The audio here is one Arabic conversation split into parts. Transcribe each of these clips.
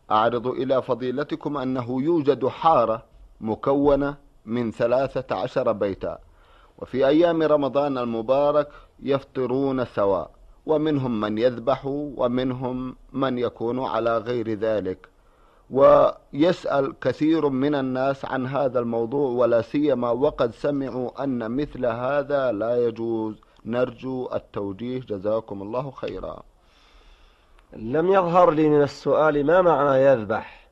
أعرض إلى فضيلتكم أنه يوجد حارة مكونة من 13 بيتا، وفي أيام رمضان المبارك يفطرون سواء، ومنهم من يذبح ومنهم من يكون على غير ذلك. ويسأل كثير من الناس عن هذا الموضوع، ولا سيما وقد سمعوا أن مثل هذا لا يجوز. نرجو التوجيه، جزاكم الله خيرا. لم يظهر لي من السؤال ما معنى يذبح.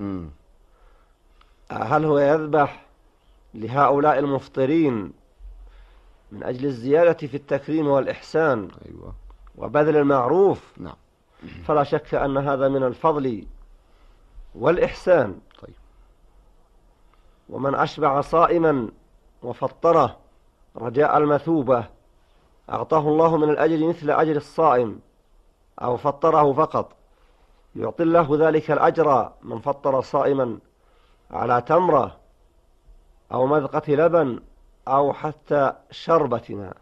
هل هو يذبح لهؤلاء المفطرين من أجل الزيادة في التكريم والإحسان وبذل المعروف؟ نعم. فلا شك أن هذا من الفضل والإحسان. طيب. ومن أشبع صائما وفطره رجاء المثوبة أعطاه الله من الأجر مثل أجر الصائم، أو فطره فقط يعطي الله ذلك الأجر من فطر صائما على تمرة أو مذقة لبن أو حتى شربة ماء.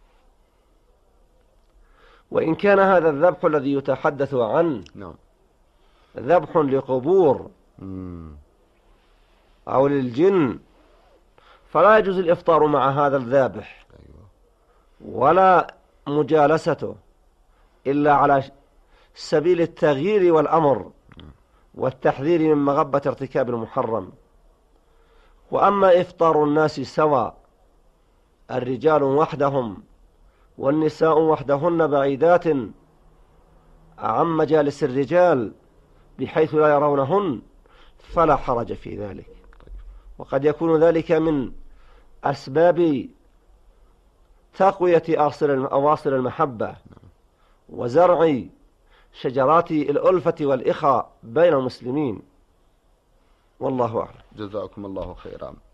وإن كان هذا الذبح الذي يتحدث عنه ذبح لقبور أو للجن فلا يجوز الإفطار مع هذا الذابح ولا مجالسته إلا على سبيل التغيير والأمر والتحذير من مغبة ارتكاب المحرم. وأما إفطار الناس سواء، الرجال وحدهم والنساء وحدهن بعيدات عن مجالس الرجال بحيث لا يرونهن، فلا حرج في ذلك. وقد يكون ذلك من أسباب تقوية أواصر المحبة وزرع شجرات الألفة والإخاء بين المسلمين، والله أعلم. جزاكم الله خيرا.